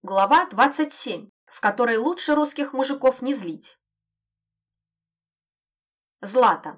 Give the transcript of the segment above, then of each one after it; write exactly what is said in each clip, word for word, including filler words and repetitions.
Глава двадцать семь, в которой лучше русских мужиков не злить. Злата.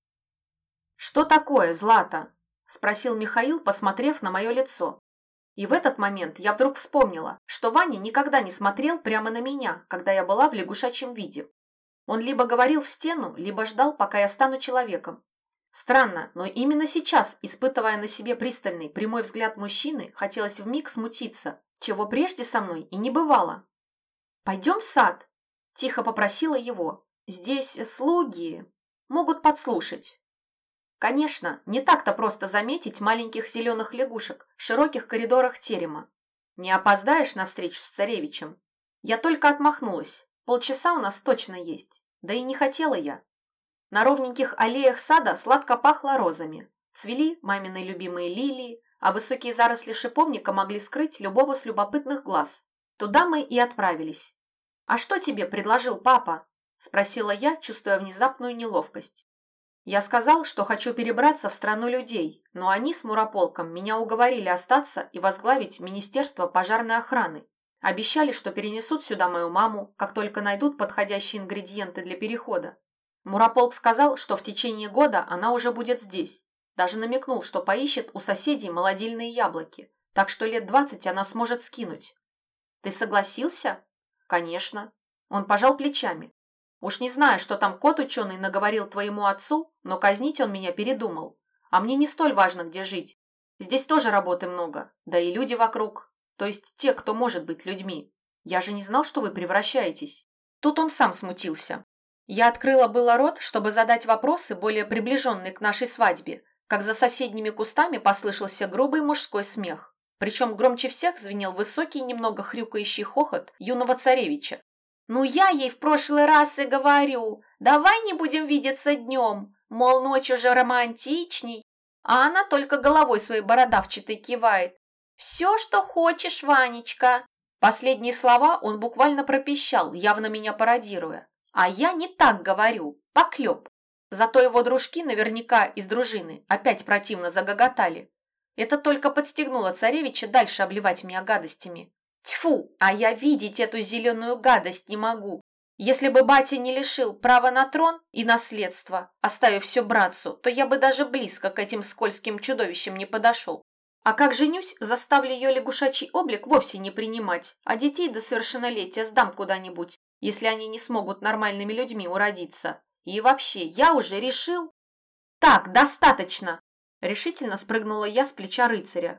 «Что такое, Злата?» – спросил Михаил, посмотрев на мое лицо. И в этот момент я вдруг вспомнила, что Ваня никогда не смотрел прямо на меня, когда я была в лягушачьем виде. Он либо говорил в стену, либо ждал, пока я стану человеком. Странно, но именно сейчас, испытывая на себе пристальный, прямой взгляд мужчины, хотелось вмиг смутиться, чего прежде со мной и не бывало. «Пойдем в сад», – тихо попросила его. «Здесь слуги могут подслушать». Конечно, не так-то просто заметить маленьких зеленых лягушек в широких коридорах терема. Не опоздаешь на встречу с царевичем. Я только отмахнулась. Полчаса у нас точно есть. Да и не хотела я. На ровненьких аллеях сада сладко пахло розами. Цвели мамины любимые лилии, а высокие заросли шиповника могли скрыть любого с любопытных глаз. Туда мы и отправились. «А что тебе предложил папа?» – спросила я, чувствуя внезапную неловкость. Я сказал, что хочу перебраться в страну людей, но они с Мурополком меня уговорили остаться и возглавить Министерство пожарной охраны. Обещали, что перенесут сюда мою маму, как только найдут подходящие ингредиенты для перехода. Мурополк сказал, что в течение года она уже будет здесь. Даже намекнул, что поищет у соседей молодильные яблоки, так что лет двадцать она сможет скинуть. «Ты согласился?» «Конечно». Он пожал плечами. «Уж не знаю, что там кот-ученый наговорил твоему отцу, но казнить он меня передумал. А мне не столь важно, где жить. Здесь тоже работы много, да и люди вокруг. То есть те, кто может быть людьми. Я же не знал, что вы превращаетесь». Тут он сам смутился. Я открыла было рот, чтобы задать вопросы, более приближенные к нашей свадьбе, как за соседними кустами послышался грубый мужской смех. Причем громче всех звенел высокий, немного хрюкающий хохот юного царевича. «Ну я ей в прошлый раз и говорю, давай не будем видеться днем, мол, ночь уже романтичней». А она только головой своей бородавчатой кивает. «Все, что хочешь, Ванечка». Последние слова он буквально пропищал, явно меня пародируя. А я не так говорю, поклеп. Зато его дружки наверняка из дружины опять противно загоготали. Это только подстегнуло царевича дальше обливать меня гадостями. Тьфу, а я видеть эту зеленую гадость не могу. Если бы батя не лишил права на трон и наследство, оставив все братцу, то я бы даже близко к этим скользким чудовищам не подошел. А как женюсь, заставлю ее лягушачий облик вовсе не принимать, а детей до совершеннолетия сдам куда-нибудь, если они не смогут нормальными людьми уродиться. И вообще, я уже решил... Так, достаточно! Решительно спрыгнула я с плеча рыцаря.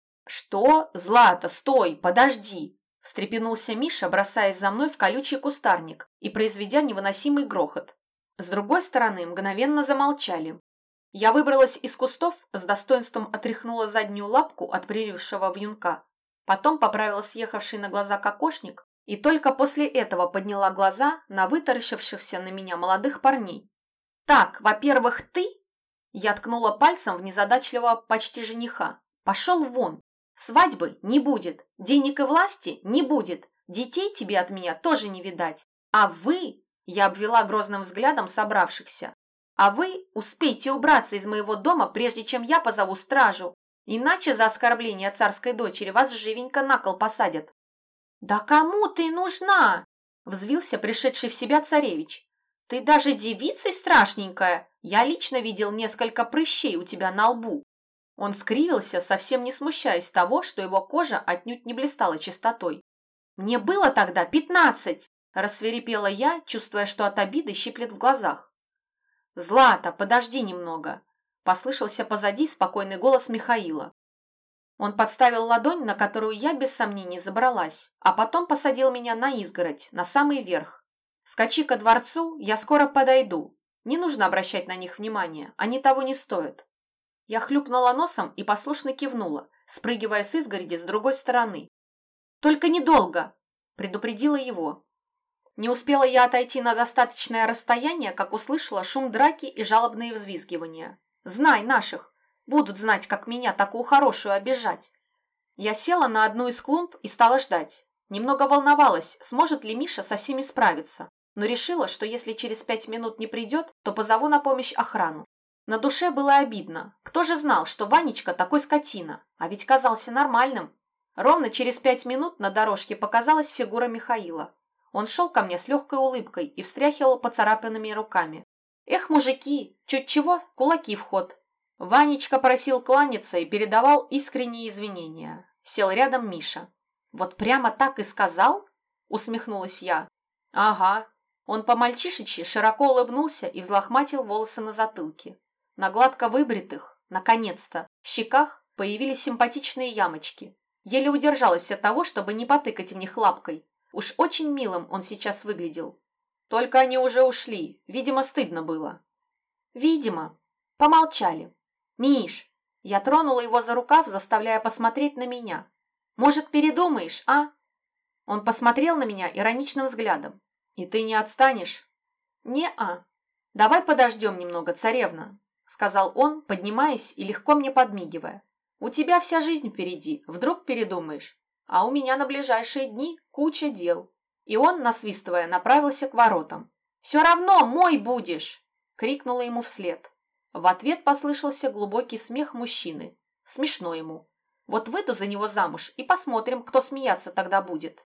«Что? Злата, стой, подожди!» Встрепенулся Миша, бросаясь за мной в колючий кустарник и произведя невыносимый грохот. С другой стороны мгновенно замолчали. Я выбралась из кустов, с достоинством отряхнула заднюю лапку от прирившего вьюнка, потом поправила съехавший на глаза кокошник и только после этого подняла глаза на вытаращившихся на меня молодых парней. «Так, во-первых, ты...» Я ткнула пальцем в незадачливого почти жениха. «Пошел вон! Свадьбы не будет, денег и власти не будет, детей тебе от меня тоже не видать. А вы...» Я обвела грозным взглядом собравшихся. «А вы успейте убраться из моего дома, прежде чем я позову стражу, иначе за оскорбление царской дочери вас живенько на кол посадят». «Да кому ты нужна?» – взвился пришедший в себя царевич. «Ты даже девицей страшненькая. Я лично видел несколько прыщей у тебя на лбу». Он скривился, совсем не смущаясь того, что его кожа отнюдь не блистала чистотой. «Мне было тогда пятнадцать!» – рассвирепела я, чувствуя, что от обиды щиплет в глазах. «Злата, подожди немного!» – послышался позади спокойный голос Михаила. Он подставил ладонь, на которую я без сомнений забралась, а потом посадил меня на изгородь, на самый верх. «Скачи ко дворцу, я скоро подойду. Не нужно обращать на них внимания, они того не стоят». Я хлюпнула носом и послушно кивнула, спрыгивая с изгороди с другой стороны. «Только недолго!» – предупредила его. Не успела я отойти на достаточное расстояние, как услышала шум драки и жалобные взвизгивания. «Знай наших! Будут знать, как меня такую хорошую обижать!» Я села на одну из клумб и стала ждать. Немного волновалась, сможет ли Миша со всеми справиться, но решила, что если через пять минут не придет, то позову на помощь охрану. На душе было обидно. Кто же знал, что Ванечка такой скотина, а ведь казался нормальным. Ровно через пять минут на дорожке показалась фигура Михаила. Он шел ко мне с легкой улыбкой и встряхивал поцарапанными руками. Эх, мужики, чуть чего, кулаки в ход. Ванечка просил кланяться и передавал искренние извинения. Сел рядом Миша. «Вот прямо так и сказал?» – усмехнулась я. «Ага». Он по-мальчишечьи широко улыбнулся и взлохматил волосы на затылке. На гладко выбритых, наконец-то, щеках появились симпатичные ямочки. Еле удержалась от того, чтобы не потыкать в них лапкой. Уж очень милым он сейчас выглядел. Только они уже ушли. Видимо, стыдно было. Видимо. Помолчали. «Миш!» Я тронула его за рукав, заставляя посмотреть на меня. «Может, передумаешь, а?» Он посмотрел на меня ироничным взглядом. «И ты не отстанешь?» «Не-а. Давай подождем немного, царевна», — сказал он, поднимаясь и легко мне подмигивая. «У тебя вся жизнь впереди, вдруг передумаешь, а у меня на ближайшие дни куча дел». И он, насвистывая, направился к воротам. «Все равно мой будешь!» — крикнула ему вслед. В ответ послышался глубокий смех мужчины. Смешно ему. Вот выйду за него замуж и посмотрим, кто смеяться тогда будет.